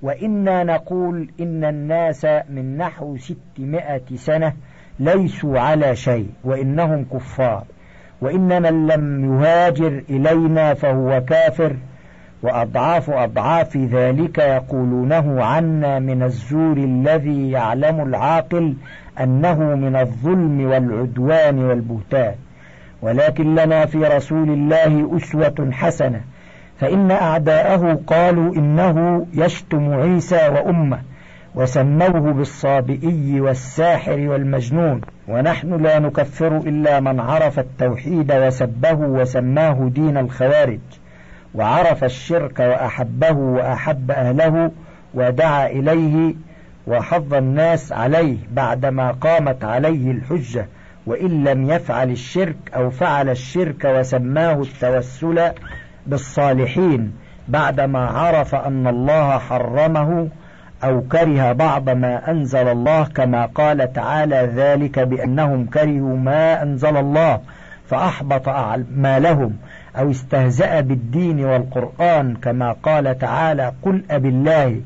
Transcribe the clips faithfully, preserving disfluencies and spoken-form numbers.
وإنا نقول إن الناس من نحو ستمائة سنة ليسوا على شيء وإنهم كفار، وإن من لم يهاجر إلينا فهو كافر، وأضعاف أضعاف ذلك يقولونه عنا من الزور الذي يعلم العاقل أنه من الظلم والعدوان والبهتان. ولكن لنا في رسول الله أسوة حسنة، فإن أعداءه قالوا إنه يشتم عيسى وأمه، وسموه بالصابئي والساحر والمجنون، ونحن لا نكفر إلا من عرف التوحيد وسبه وسماه دين الخوارج، وعرف الشرك وأحبه وأحب أهله ودعا إليه وحض الناس عليه بعدما قامت عليه الحجة، وإن لم يفعل الشرك أو فعل الشرك وسماه التوسل بالصالحين بعدما عرف أن الله حرمه أو كره بعض ما أنزل الله، كما قال تعالى: ذلك بأنهم كرهوا ما أنزل الله فأحبط أعمالهم، أو استهزأ بالدين والقرآن، كما قال تعالى: قل أبالله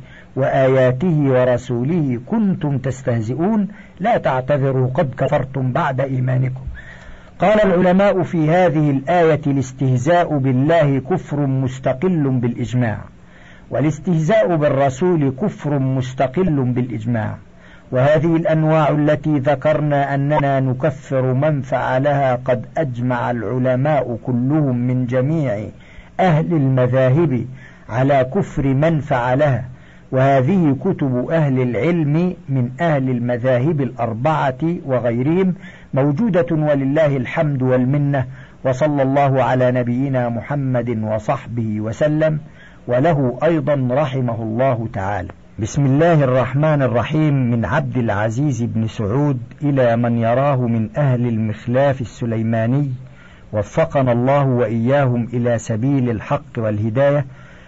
وآياته ورسوله كنتم تستهزئون لا تعتذروا قد كفرتم بعد إيمانكم. قال العلماء في هذه الآية: الاستهزاء بالله كفر مستقل بالإجماع، والاستهزاء بالرسول كفر مستقل بالإجماع، وهذه الأنواع التي ذكرنا أننا نكفر من فعلها قد أجمع العلماء كلهم من جميع أهل المذاهب على كفر من فعلها، وهذه كتب أهل العلم من أهل المذاهب الأربعة وغيرهم موجودة، ولله الحمد والمنة، وصلى الله على نبينا محمد وصحبه وسلم، وله أيضا رحمه الله تعالى. بسم الله الرحمن الرحيم. من عبد العزيز بن سعود إلى من يراه من أهل المخلاف السليماني، وفقنا الله وإياهم إلى سبيل الحق والهداية،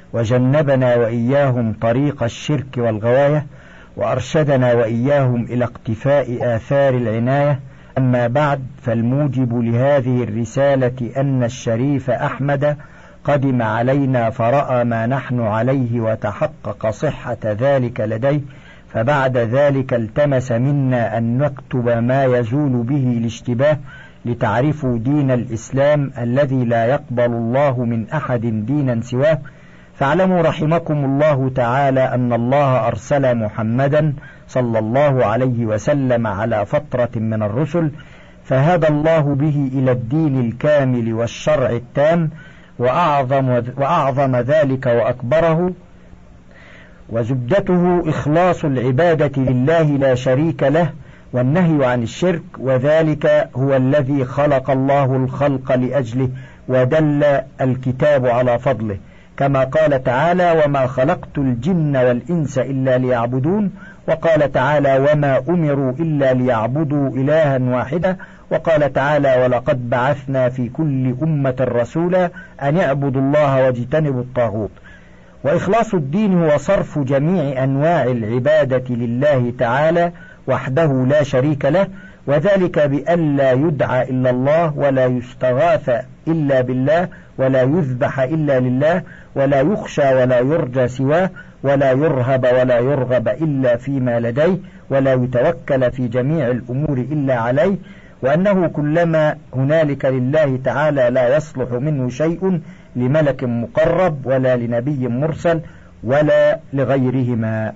وجنبنا وإياهم طريق الشرك والغواية، وأرشدنا وإياهم إلى اقتفاء آثار العناية. أما بعد، فالموجب لهذه الرسالة أن الشريف أحمد قدم علينا فرأى ما نحن عليه وتحقق صحة ذلك لديه، فبعد ذلك التمس منا أن نكتب ما يزول به الاشتباه لتعرفوا دين الإسلام الذي لا يقبل الله من أحد دينا سواه. فاعلموا رحمكم الله تعالى أن الله أرسل محمدا صلى الله عليه وسلم على فترة من الرسل، فهدى الله به إلى الدين الكامل والشرع التام، وأعظم, وأعظم ذلك وأكبره، وزبدته إخلاص العبادة لله لا شريك له، والنهي عن الشرك، وذلك هو الذي خلق الله الخلق لأجله، ودل الكتاب على فضله، كما قال تعالى: وما خلقت الجن والإنس إلا ليعبدون، وقال تعالى: وما أمروا إلا ليعبدوا إلها واحدا، وقال تعالى: ولقد بعثنا في كل أمة رسولا أن اعبدوا الله واجتنبوا الطاغوت. وإخلاص الدين هو صرف جميع أنواع العبادة لله تعالى وحده لا شريك له، وذلك بأن لا يدعى إلا الله، ولا يستغاث إلا بالله، ولا يذبح إلا لله، ولا يخشى ولا يرجى سواه، ولا يرهب ولا يرغب إلا فيما لديه، ولا يتوكل في جميع الأمور إلا عليه، وأنه كلما هنالك لله تعالى لا يصلح منه شيء لملك مقرب ولا لنبي مرسل ولا لغيرهما.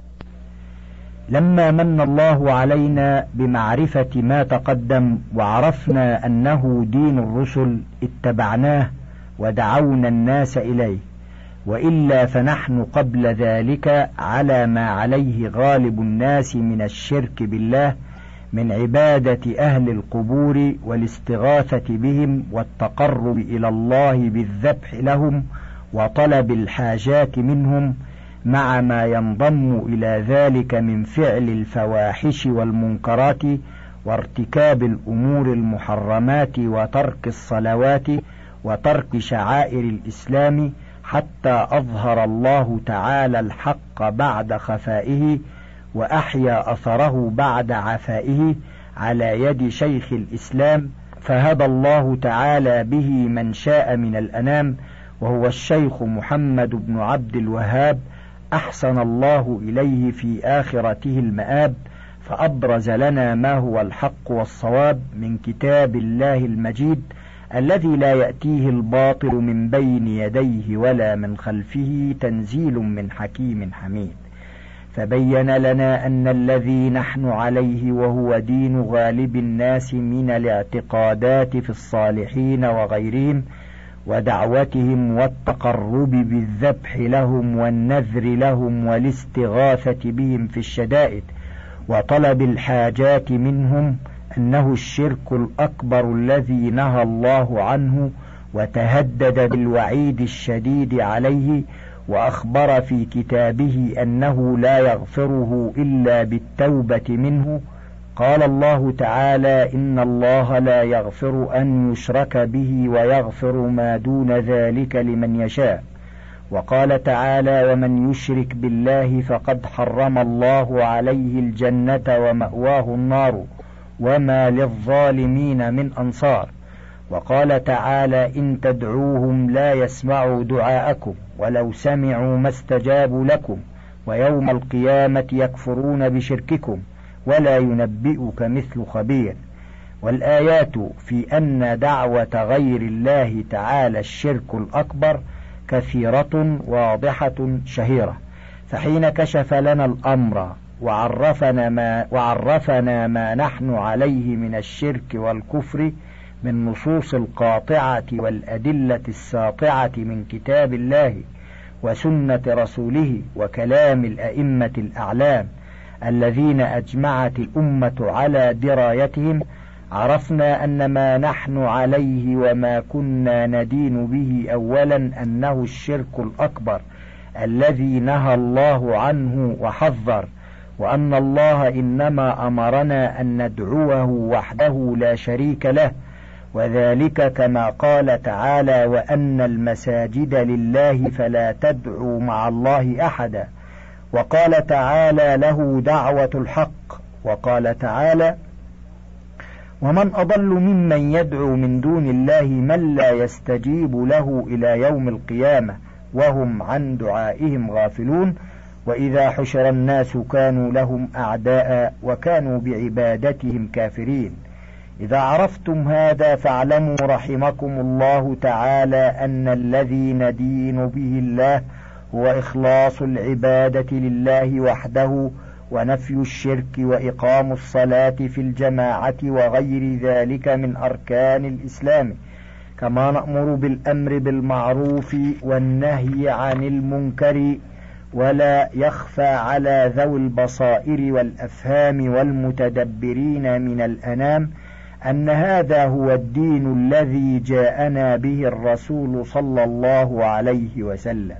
لما من الله علينا بمعرفة ما تقدم وعرفنا أنه دين الرسل اتبعناه ودعونا الناس إليه، وإلا فنحن قبل ذلك على ما عليه غالب الناس من الشرك بالله، من عبادة أهل القبور والاستغاثة بهم والتقرب إلى الله بالذبح لهم وطلب الحاجات منهم، مع ما ينضم إلى ذلك من فعل الفواحش والمنكرات وارتكاب الأمور المحرمات وترك الصلوات وترك شعائر الإسلام، حتى أظهر الله تعالى الحق بعد خفائه وأحيا أثره بعد عفائه على يد شيخ الإسلام، فهدى الله تعالى به من شاء من الأنام، وهو الشيخ محمد بن عبد الوهاب أحسن الله إليه في آخرته المآب، فأبرز لنا ما هو الحق والصواب من كتاب الله المجيد الذي لا يأتيه الباطل من بين يديه ولا من خلفه، تنزيل من حكيم حميد. فبين لنا أن الذي نحن عليه وهو دين غالب الناس من الاعتقادات في الصالحين وغيرهم ودعوتهم والتقرب بالذبح لهم والنذر لهم والاستغاثة بهم في الشدائد وطلب الحاجات منهم أنه الشرك الأكبر الذي نهى الله عنه وتهدد بالوعيد الشديد عليه، وأخبر في كتابه أنه لا يغفره إلا بالتوبة منه. قال الله تعالى: إن الله لا يغفر أن يشرك به ويغفر ما دون ذلك لمن يشاء. وقال تعالى: ومن يشرك بالله فقد حرم الله عليه الجنة ومأواه النار وما للظالمين من أنصار. وقال تعالى: إن تدعوهم لا يسمعوا دعاءكم ولو سمعوا ما استجابوا لكم ويوم القيامة يكفرون بشرككم ولا ينبئك مثل خبير. والآيات في أن دعوة غير الله تعالى الشرك الأكبر كثيرة واضحة شهيرة. فحين كشف لنا الأمر وعرفنا ما, وعرفنا ما نحن عليه من الشرك والكفر من نصوص القاطعة والأدلة الساطعة من كتاب الله وسنة رسوله وكلام الأئمة الأعلام الذين أجمعت الأمة على درايتهم، عرفنا أن ما نحن عليه وما كنا ندين به أولا أنه الشرك الأكبر الذي نهى الله عنه وحذر، وأن الله إنما أمرنا أن ندعوه وحده لا شريك له، وذلك كما قال تعالى: وأن المساجد لله فلا تدعوا مع الله أحدا. وقال تعالى: له دعوة الحق. وقال تعالى: ومن أضل ممن يدعو من دون الله من لا يستجيب له إلى يوم القيامة وهم عن دعائهم غافلون. وإذا حشر الناس كانوا لهم أعداء وكانوا بعبادتهم كافرين. إذا عرفتم هذا فاعلموا رحمكم الله تعالى أن الذي ندين به الله هو إخلاص العبادة لله وحده ونفي الشرك وإقام الصلاة في الجماعة وغير ذلك من أركان الإسلام، كما نأمر بالأمر بالمعروف والنهي عن المنكر. ولا يخفى على ذوي البصائر والأفهام والمتدبرين من الأنام أن هذا هو الدين الذي جاءنا به الرسول صلى الله عليه وسلم.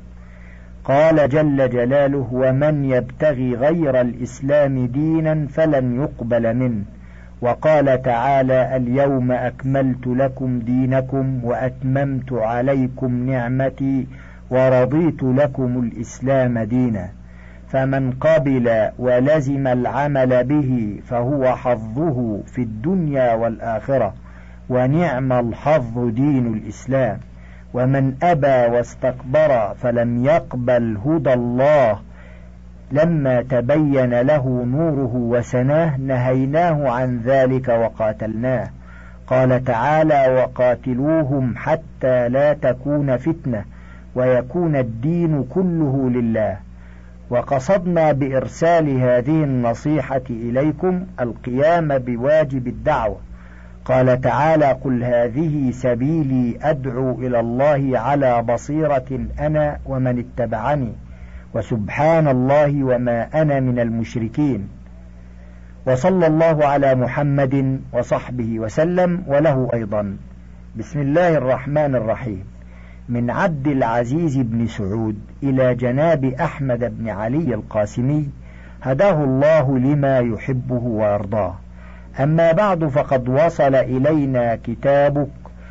قال جل جلاله: ومن يبتغي غير الإسلام دينا فلن يقبل منه. وقال تعالى: اليوم أكملت لكم دينكم وأتممت عليكم نعمتي ورضيت لكم الإسلام دينا. فمن قبل ولزم العمل به فهو حظه في الدنيا والآخرة، ونعم الحظ دين الإسلام. ومن أبى واستكبر فلم يقبل هدى الله لما تبين له نوره وسناه نهيناه عن ذلك وقاتلناه. قال تعالى: وقاتلوهم حتى لا تكون فتنة ويكون الدين كله لله. وقصدنا بإرسال هذه النصيحة إليكم القيام بواجب الدعوة. قال تعالى: قل هذه سبيلي أدعو إلى الله على بصيرة أنا ومن اتبعني وسبحان الله وما أنا من المشركين. وصلى الله على محمد وصحبه وسلم. وله أيضا: بسم الله الرحمن الرحيم. من عبد العزيز بن سعود إلى جناب أحمد بن علي القاسمي هداه الله لما يحبه ويرضاه. أما بعد، فقد وصل إلينا كتابك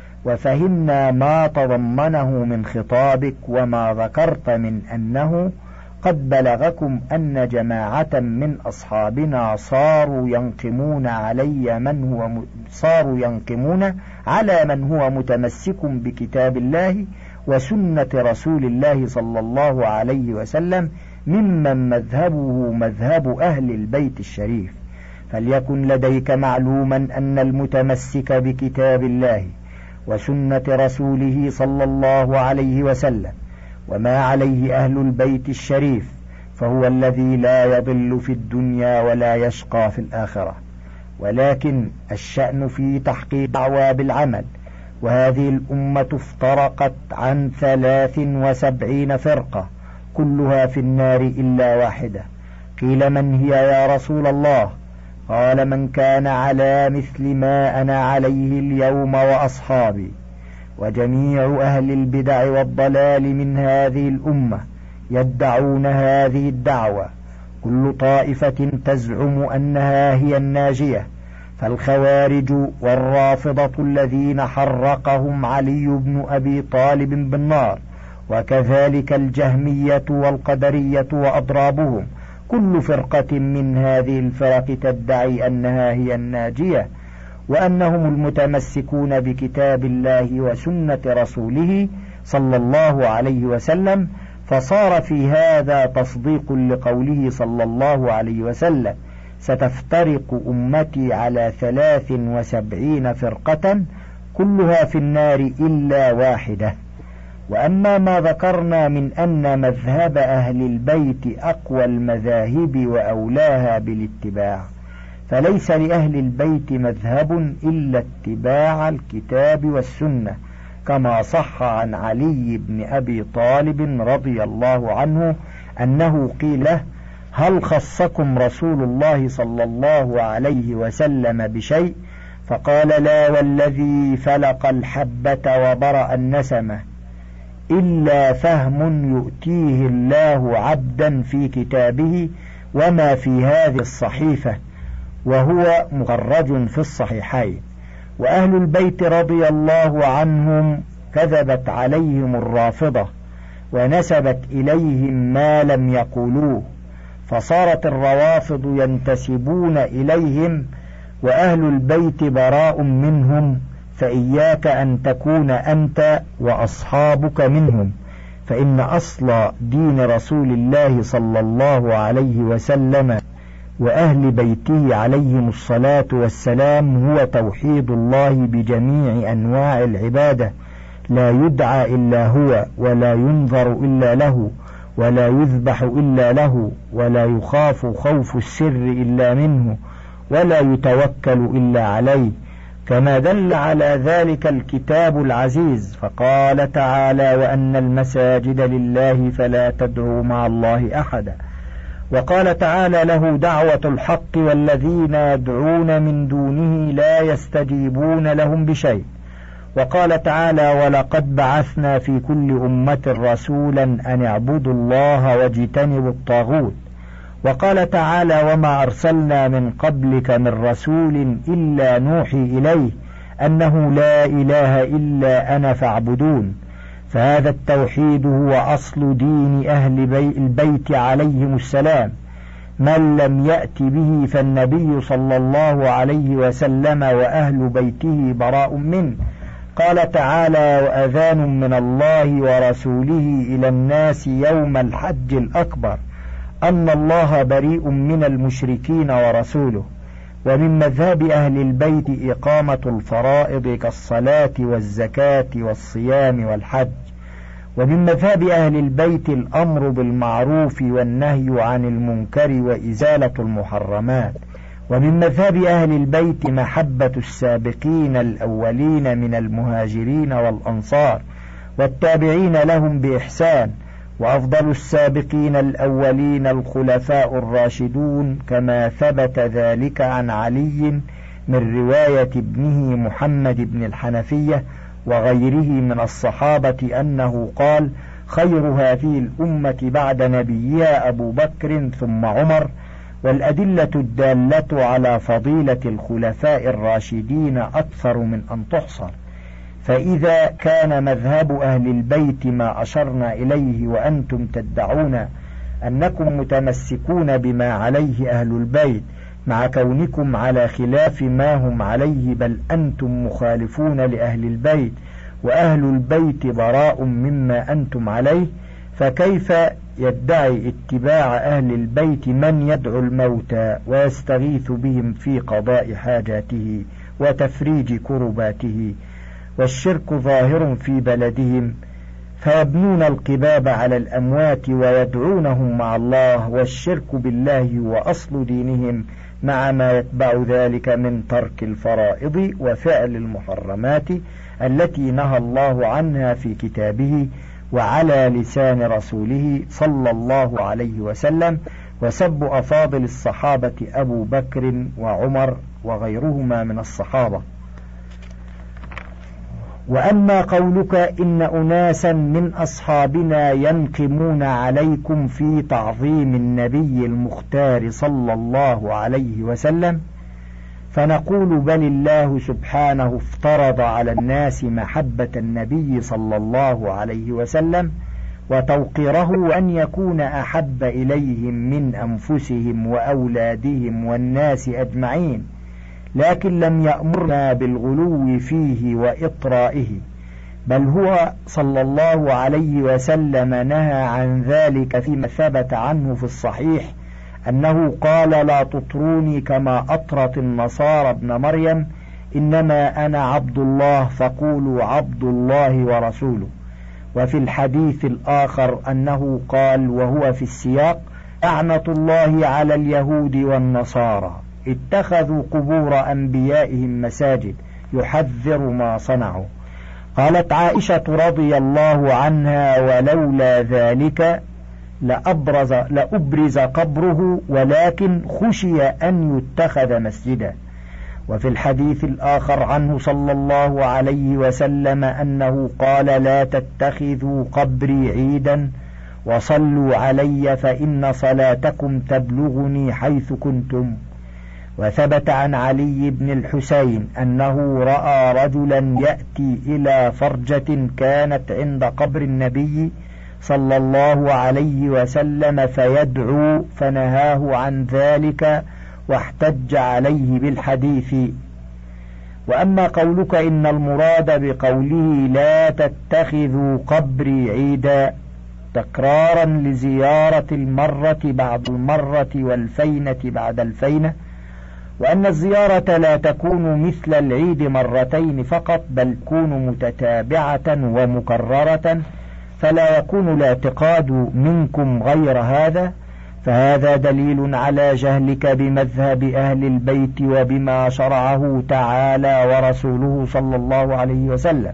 وفهمنا ما تضمنه من خطابك، وما ذكرت من أنه قد بلغكم أن جماعة من أصحابنا صاروا ينقمون علي من هو م... صاروا ينقمون على من هو متمسك بكتاب الله وسنة رسول الله صلى الله عليه وسلم ممن مذهبه مذهب أهل البيت الشريف. فليكن لديك معلوما أن المتمسك بكتاب الله وسنة رسوله صلى الله عليه وسلم وما عليه أهل البيت الشريف فهو الذي لا يضل في الدنيا ولا يشقى في الآخرة. ولكن الشأن في تحقيق الدعوى بالعمل، وهذه الأمة افترقت عن ثلاث وسبعين فرقة كلها في النار إلا واحدة. قيل من هي يا رسول الله؟ قال من كان على مثل ما أنا عليه اليوم وأصحابي. وجميع أهل البدع والضلال من هذه الأمة يدعون هذه الدعوة، كل طائفة تزعم أنها هي الناجية، فالخوارج والرافضة الذين حرقهم علي بن أبي طالب بالنار، وكذلك الجهمية والقدرية وأضرابهم، كل فرقة من هذه الفرق تدعي أنها هي الناجية وأنهم المتمسكون بكتاب الله وسنة رسوله صلى الله عليه وسلم. فصار في هذا تصديق لقوله صلى الله عليه وسلم: ستفترق أمتي على ثلاث وسبعين فرقة كلها في النار إلا واحدة. وأما ما ذكرنا من أن مذهب أهل البيت أقوى المذاهب وأولاها بالاتباع، فليس لأهل البيت مذهب إلا اتباع الكتاب والسنة، كما صح عن علي بن أبي طالب رضي الله عنه أنه قيل له: هل خصكم رسول الله صلى الله عليه وسلم بشيء؟ فقال: لا والذي فلق الحبة وبرأ النسمة إلا فهم يؤتيه الله عبدا في كتابه وما في هذه الصحيفة، وهو مخرج في الصحيحين. وأهل البيت رضي الله عنهم كذبت عليهم الرافضة ونسبت إليهم ما لم يقولوه، فصارت الروافض ينتسبون إليهم وأهل البيت براء منهم، فإياك أن تكون أنت وأصحابك منهم، فإن أصل دين رسول الله صلى الله عليه وسلم وأهل بيته عليهم الصلاة والسلام هو توحيد الله بجميع أنواع العبادة، لا يدعى إلا هو، ولا ينظر إلا له، ولا يذبح إلا له، ولا يخاف خوف السر إلا منه، ولا يتوكل إلا عليه، كما دل على ذلك الكتاب العزيز. فقال تعالى: وأن المساجد لله فلا تدعوا مع الله أحدا. وقال تعالى: له دعوة الحق والذين يدعون من دونه لا يستجيبون لهم بشيء. وقال تعالى: ولقد بعثنا في كل أمة رسولا أن اعبدوا الله واجتنبوا الطاغوت. وقال تعالى: وما أرسلنا من قبلك من رسول إلا نوحي إليه أنه لا إله إلا أنا فاعبدون. فهذا التوحيد هو أصل دين أهل البيت عليهم السلام، من لم يأت به فالنبي صلى الله عليه وسلم وأهل بيته براء منه. قال تعالى: وأذان من الله ورسوله إلى الناس يوم الحج الأكبر أن الله بريء من المشركين ورسوله. ومن مذهب أهل البيت إقامة الفرائض كالصلاة والزكاة والصيام والحج. ومن مذهب أهل البيت الأمر بالمعروف والنهي عن المنكر وإزالة المحرمات. ومن مذهب أهل البيت محبة السابقين الأولين من المهاجرين والأنصار والتابعين لهم بإحسان، وأفضل السابقين الأولين الخلفاء الراشدون، كما ثبت ذلك عن علي من رواية ابنه محمد بن الحنفية وغيره من الصحابة أنه قال: خير هذه الأمة بعد نبيها أبو بكر ثم عمر. والأدلة الدالة على فضيلة الخلفاء الراشدين أكثر من أن تحصر. فإذا كان مذهب أهل البيت ما أشرنا إليه وأنتم تدعون أنكم متمسكون بما عليه أهل البيت مع كونكم على خلاف ما هم عليه، بل أنتم مخالفون لأهل البيت وأهل البيت براء مما أنتم عليه، فكيف يدعي اتباع أهل البيت من يدعو الموتى ويستغيث بهم في قضاء حاجاته وتفريج كرباته، والشرك ظاهر في بلدهم، فيبنون القباب على الأموات ويدعونهم مع الله، والشرك بالله هو أصل دينهم، مع ما يتبع ذلك من ترك الفرائض وفعل المحرمات التي نهى الله عنها في كتابه وعلى لسان رسوله صلى الله عليه وسلم، وسب أفاضل الصحابة أبو بكر وعمر وغيرهما من الصحابة. وأما قولك إن أناسا من أصحابنا ينقمون عليكم في تعظيم النبي المختار صلى الله عليه وسلم، فنقول بل الله سبحانه افترض على الناس محبة النبي صلى الله عليه وسلم وتوقيره، وأن يكون أحب إليهم من أنفسهم وأولادهم والناس أجمعين، لكن لم يأمرنا بالغلو فيه وإطرائه، بل هو صلى الله عليه وسلم نهى عن ذلك فيما ثبت عنه في الصحيح أنه قال لا تطروني كما أطرت النصارى ابن مريم، إنما أنا عبد الله فقولوا عبد الله ورسوله. وفي الحديث الآخر أنه قال وهو في السياق لعنة الله على اليهود والنصارى اتخذوا قبور أنبيائهم مساجد، يحذر ما صنعوا. قالت عائشة رضي الله عنها ولولا ذلك لأبرز, لأبرز قبره ولكن خشي أن يتخذ مسجدا. وفي الحديث الآخر عنه صلى الله عليه وسلم أنه قال لا تتخذوا قبري عيدا وصلوا علي فإن صلاتكم تبلغني حيث كنتم. وثبت عن علي بن الحسين أنه رأى رجلا يأتي إلى فرجة كانت عند قبر النبي صلى الله عليه وسلم فيدعو، فنهاه عن ذلك واحتج عليه بالحديث. وأما قولك إن المراد بقوله لا تتخذوا قبري عيدا تكرارا لزيارة المرة بعد المرة والفينة بعد الفينة، وأن الزيارة لا تكون مثل العيد مرتين فقط بل تكون متتابعة ومكررة، فلا يكون الاعتقاد منكم غير هذا، فهذا دليل على جهلك بمذهب أهل البيت وبما شرعه تعالى ورسوله صلى الله عليه وسلم.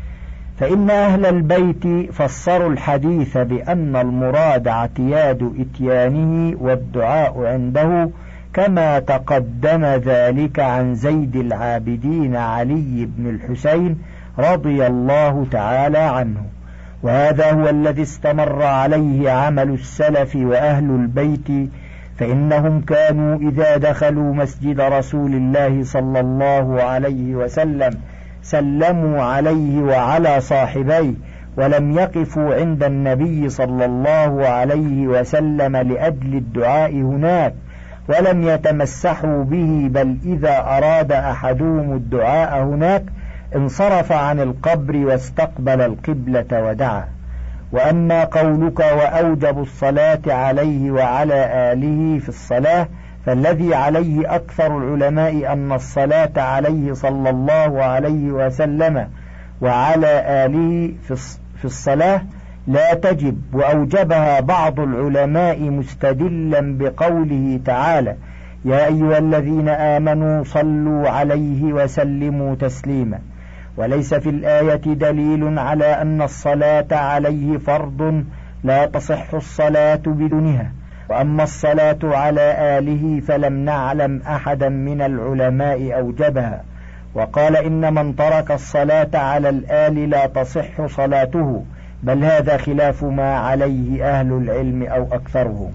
فإن أهل البيت فسروا الحديث بأن المراد اعتياد إتيانه والدعاء عنده، كما تقدم ذلك عن زيد العابدين علي بن الحسين رضي الله تعالى عنه، وهذا هو الذي استمر عليه عمل السلف وأهل البيت، فإنهم كانوا إذا دخلوا مسجد رسول الله صلى الله عليه وسلم سلموا عليه وعلى صاحبيه، ولم يقفوا عند النبي صلى الله عليه وسلم لأجل الدعاء هناك، ولم يتمسحوا به، بل إذا أراد أحدهم الدعاء هناك انصرف عن القبر واستقبل القبلة ودعا. وأما قولك وأوجب الصلاة عليه وعلى آله في الصلاة، فالذي عليه أكثر العلماء أن الصلاة عليه صلى الله عليه وسلم وعلى آله في الصلاة لا تجب، وأوجبها بعض العلماء مستدلا بقوله تعالى يا أيها الذين آمنوا صلوا عليه وسلموا تسليما. وليس في الآية دليل على أن الصلاة عليه فرض لا تصح الصلاة بدونها. وأما الصلاة على آله فلم نعلم أحدا من العلماء أوجبها، وقال إن من ترك الصلاة على الآل لا تصح صلاته، بل هذا خلاف ما عليه أهل العلم أو أكثرهم.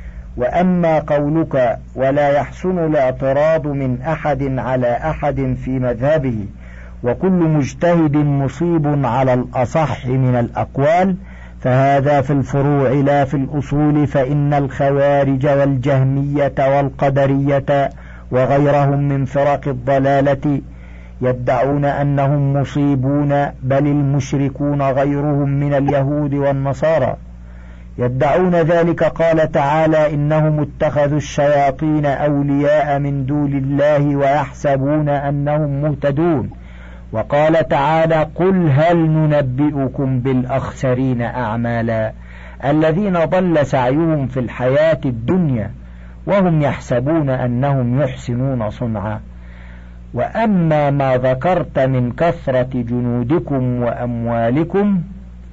وأما قولك ولا يحسن الاعتراض من أحد على أحد في مذهبه وكل مجتهد مصيب على الأصح من الأقوال، فهذا في الفروع لا في الأصول، فإن الخوارج والجهمية والقدرية وغيرهم من فرق الضلالة يدعون أنهم مصيبون، بل المشركون غيرهم من اليهود والنصارى يدعون ذلك. قال تعالى: إنهم اتخذوا الشياطين أولياء من دون الله ويحسبون أنهم مهتدون. وقال تعالى: قل هل ننبئكم بالأخسرين أعمالا الذين ضل سعيهم في الحياة الدنيا وهم يحسبون أنهم يحسنون صنعا. وأما ما ذكرت من كثرة جنودكم وأموالكم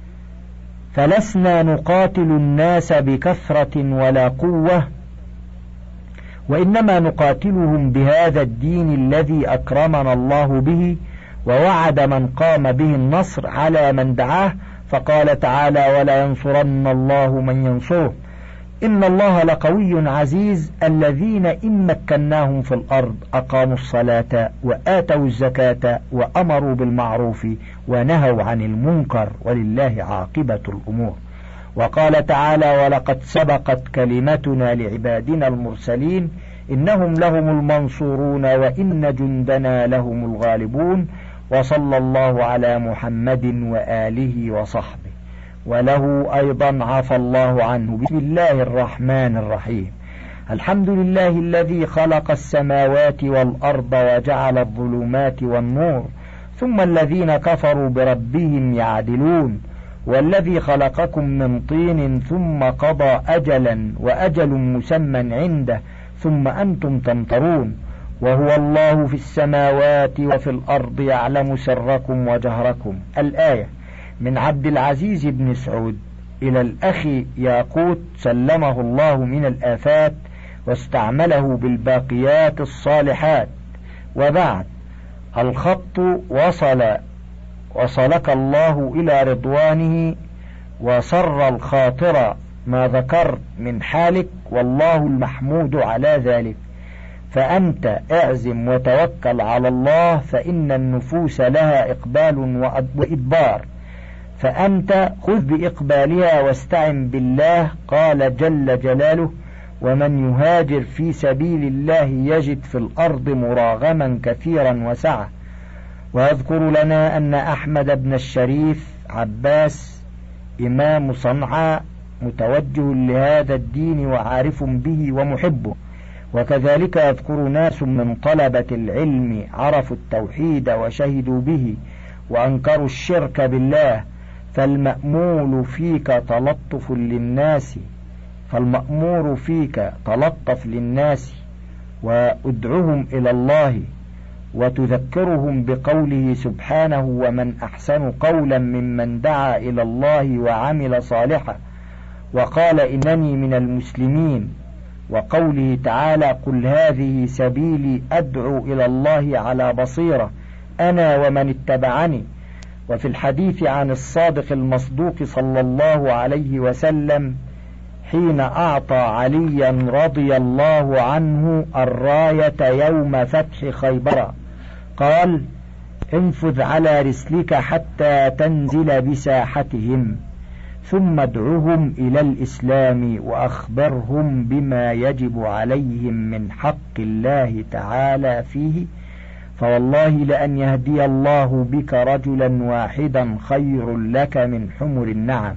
فلسنا نقاتل الناس بكثرة ولا قوة، وإنما نقاتلهم بهذا الدين الذي أكرمنا الله به ووعد من قام به النصر على من دعاه. فقال تعالى: ولا ينصرن الله من ينصره إن الله لقوي عزيز. الذين إن مكناهم في الأرض أقاموا الصلاة وآتوا الزكاة وأمروا بالمعروف ونهوا عن المنكر ولله عاقبة الأمور. وقال تعالى: ولقد سبقت كلمتنا لعبادنا المرسلين إنهم لهم المنصورون وإن جندنا لهم الغالبون. وصلى الله على محمد وآله وصحبه. وله أيضا عفى الله عنه. بسم الله الرحمن الرحيم. الحمد لله الذي خلق السماوات والأرض وجعل الظلمات والنور ثم الذين كفروا بربهم يعدلون. والذي خلقكم من طين ثم قضى أجلا وأجل مسمى عنده ثم أنتم تمترون. وهو الله في السماوات وفي الأرض يعلم سركم وجهركم. الآية. من عبد العزيز بن سعود إلى الأخ ياقوت سلمه الله من الآفات واستعمله بالباقيات الصالحات. وبعد. الخط وصل وصلك الله إلى رضوانه وسر الخاطر ما ذكرت من حالك والله المحمود على ذلك. فأنت اعزم وتوكل على الله فإن النفوس لها إقبال وإدبار، فأنت خذ بإقبالها واستعن بالله. قال جل جلاله: ومن يهاجر في سبيل الله يجد في الأرض مراغما كثيرا وسعة. ويذكر لنا أن أحمد بن الشريف عباس إمام صنعاء متوجه لهذا الدين وعارف به ومحبه. وكذلك يذكر ناس من طلبة العلم عرفوا التوحيد وشهدوا به وأنكروا الشرك بالله. فالمأمول فيك تلطف للناس فالمأمور فيك تلطف للناس وادعهم إلى الله وتذكرهم بقوله سبحانه: ومن أحسن قولا ممن دعا إلى الله وعمل صالحا وقال إنني من المسلمين. وقوله تعالى: قل هذه سبيلي أدعو إلى الله على بصيرة أنا ومن اتبعني. وفي الحديث عن الصادق المصدوق صلى الله عليه وسلم حين أعطى عليا رضي الله عنه الراية يوم فتح خيبر قال: انفذ على رسلك حتى تنزل بساحتهم ثم ادعهم إلى الإسلام وأخبرهم بما يجب عليهم من حق الله تعالى فيه، فوالله لأن يهدي الله بك رجلا واحدا خير لك من حمر النعم.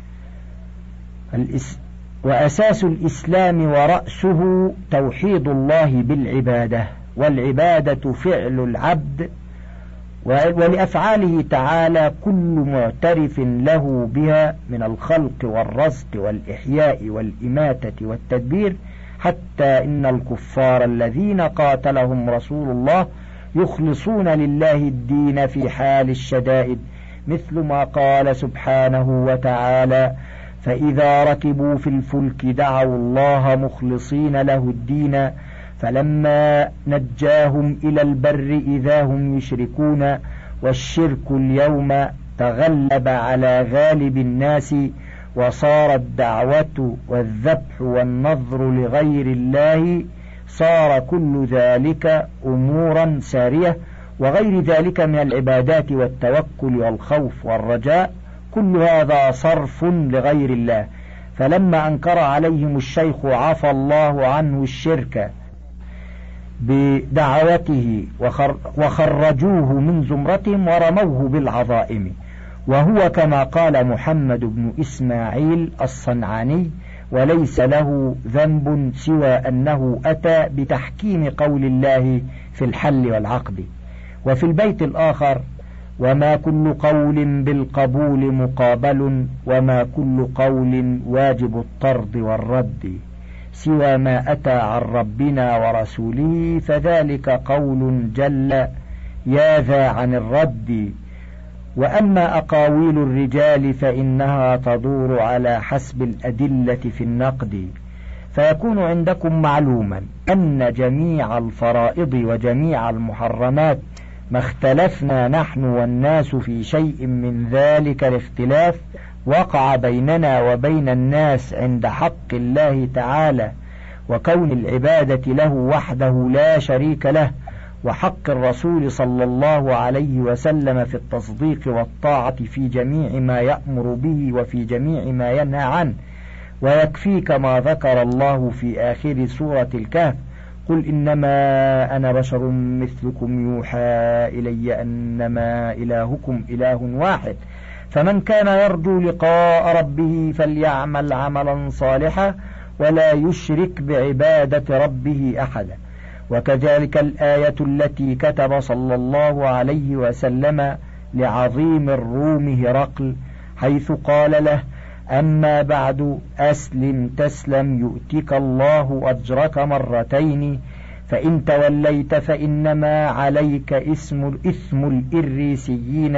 وأساس الإسلام ورأسه توحيد الله بالعبادة، والعبادة فعل العبد، ولأفعاله تعالى كل معترف له بها من الخلق والرزق والإحياء والإماتة والتدبير، حتى إن الكفار الذين قاتلهم رسول الله يخلصون لله الدين في حال الشدائد، مثل ما قال سبحانه وتعالى: فإذا ركبوا في الفلك دعوا الله مخلصين له الدين فلما نجاهم إلى البر إذا هم يشركون. والشرك اليوم تغلب على غالب الناس وصار الدعوة والذبح والنظر لغير الله، صار كل ذلك أمورا سارية، وغير ذلك من العبادات والتوكل والخوف والرجاء، كل هذا صرف لغير الله. فلما أنكر عليهم الشيخ عفى الله عنه الشرك بدعوته وخرجوه من زمرتهم ورموه بالعظائم. وهو كما قال محمد بن إسماعيل الصنعاني: وليس له ذنب سوى أنه أتى بتحكيم قول الله في الحل والعقد. وفي البيت الآخر: وما كل قول بالقبول مقابل، وما كل قول واجب الطرد والرد، سوى ما أتى عن ربنا ورسوله فذلك قول جل يا ذا عن الرد. وأما أقاويل الرجال فإنها تدور على حسب الأدلة في النقد، فيكون عندكم معلوما أن جميع الفرائض وجميع المحرمات ما اختلفنا نحن والناس في شيء من ذلك الاختلاف وقع بيننا وبين الناس عند حق الله تعالى وكون العبادة له وحده لا شريك له، وحق الرسول صلى الله عليه وسلم في التصديق والطاعة في جميع ما يأمر به وفي جميع ما ينهى عنه. ويكفيك ما ذكر الله في آخر سورة الكهف: قل إنما أنا بشر مثلكم يوحى إلي أنما إلهكم إله واحد، فمن كان يرجو لقاء ربه فليعمل عملا صالحا ولا يشرك بعبادة ربه أحدا. وكذلك الآية التي كتب صلى الله عليه وسلم لعظيم الروم هرقل حيث قال له: أما بعد أسلم تسلم يؤتك الله أجرك مرتين، فإن توليت فإنما عليك اسم إثم الإريسيين.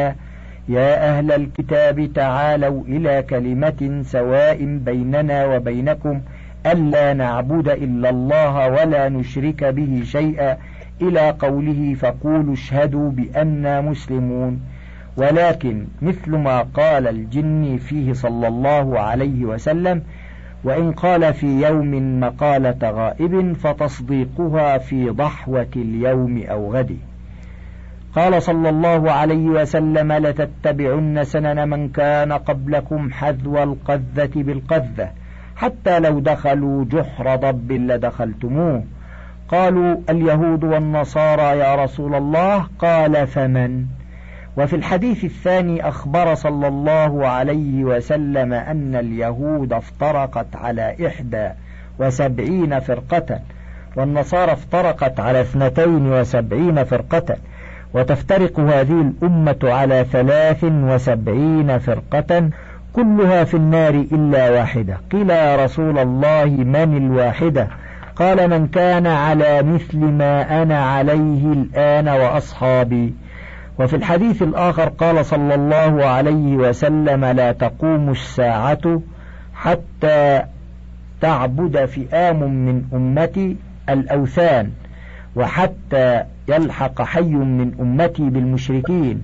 يا أهل الكتاب تعالوا إلى كلمة سواء بيننا وبينكم ألا نعبد إلا الله ولا نشرك به شيئا، إلى قوله فقولوا اشهدوا بأننا مسلمون. ولكن مثل ما قال الجن فيه صلى الله عليه وسلم: وإن قال في يوم مقالة غائب فتصديقها في ضحوة اليوم أو غد. قال صلى الله عليه وسلم: لتتبعن سنن من كان قبلكم حذو القذة بالقذة، حتى لو دخلوا جحر ضب لدخلتموه. قالوا: اليهود والنصارى يا رسول الله. قال: فمن؟ وفي الحديث الثاني أخبر صلى الله عليه وسلم أن اليهود افترقت على إحدى وسبعين فرقة، والنصارى افترقت على اثنتين وسبعين فرقة، وتفترق هذه الأمة على ثلاث وسبعين فرقة كلها في النار إلا واحدة. قيل: يا رسول الله من الواحدة؟ قال: من كان على مثل ما أنا عليه الآن وأصحابي. وفي الحديث الآخر قال صلى الله عليه وسلم: لا تقوم الساعة حتى تعبد فئام من أمتي الأوثان، وحتى يلحق حي من أمتي بالمشركين.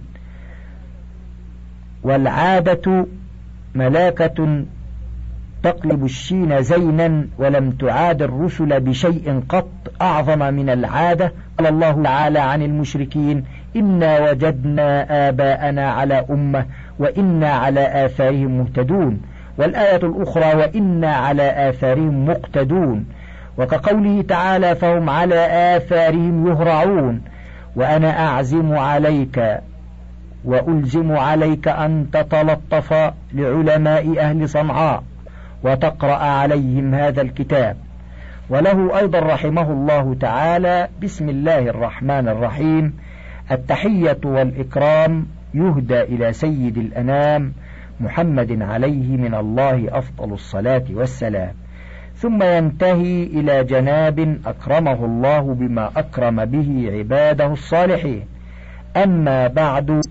والعادة ملاكة تقلب الشين زينا، ولم تعاد الرسل بشيء قط أعظم من العادة. قال الله تعالى عن المشركين: إنا وجدنا آباءنا على أمة وإنا على آثارهم مهتدون. والآية الأخرى: وإنا على آثارهم مقتدون. وكقوله تعالى: فهم على آثارهم يهرعون. وأنا أعزم عليك وألزم عليك أن تتلطف لعلماء أهل صنعاء وتقرأ عليهم هذا الكتاب. وله أيضا رحمه الله تعالى: بسم الله الرحمن الرحيم. التحية والإكرام يهدى إلى سيد الأنام محمد عليه من الله أفضل الصلاة والسلام، ثم ينتهي إلى جناب أكرمه الله بما أكرم به عباده الصالحين. أما بعد،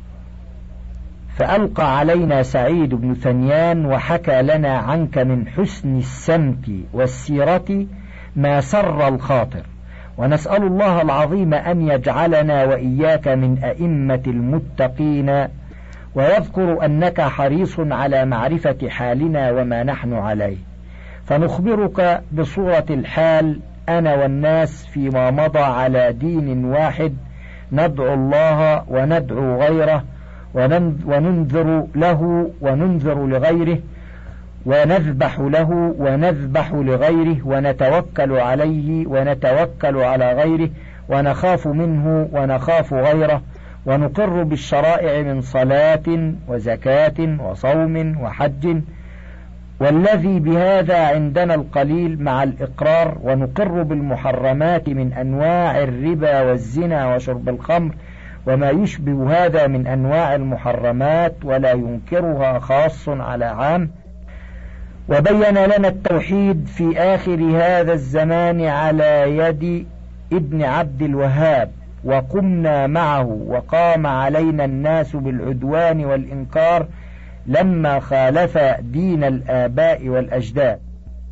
فألقى علينا سعيد بن ثنيان وحكى لنا عنك من حسن السمت والسيرة ما سر الخاطر، ونسأل الله العظيم أن يجعلنا وإياك من أئمة المتقين. ويذكر أنك حريص على معرفة حالنا وما نحن عليه، فنخبرك بصورة الحال أنا والناس فيما مضى على دين واحد، ندعو الله وندعو غيره، وننذر له وننذر لغيره، ونذبح له ونذبح لغيره، ونتوكل عليه ونتوكل على غيره، ونخاف منه ونخاف غيره، ونقر بالشرائع من صلاة وزكاة وصوم وحج، والذي بهذا عندنا القليل مع الإقرار، ونقر بالمحرمات من أنواع الربا والزنا وشرب الخمر وما يشبه هذا من أنواع المحرمات، ولا ينكرها خاص على عام. وبين لنا التوحيد في آخر هذا الزمان على يد ابن عبد الوهاب، وقمنا معه، وقام علينا الناس بالعدوان والإنكار لما خالف دين الآباء والأجداد.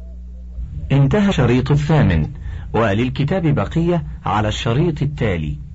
انتهى الشريط الثامن، وللكتاب بقية على الشريط التالي.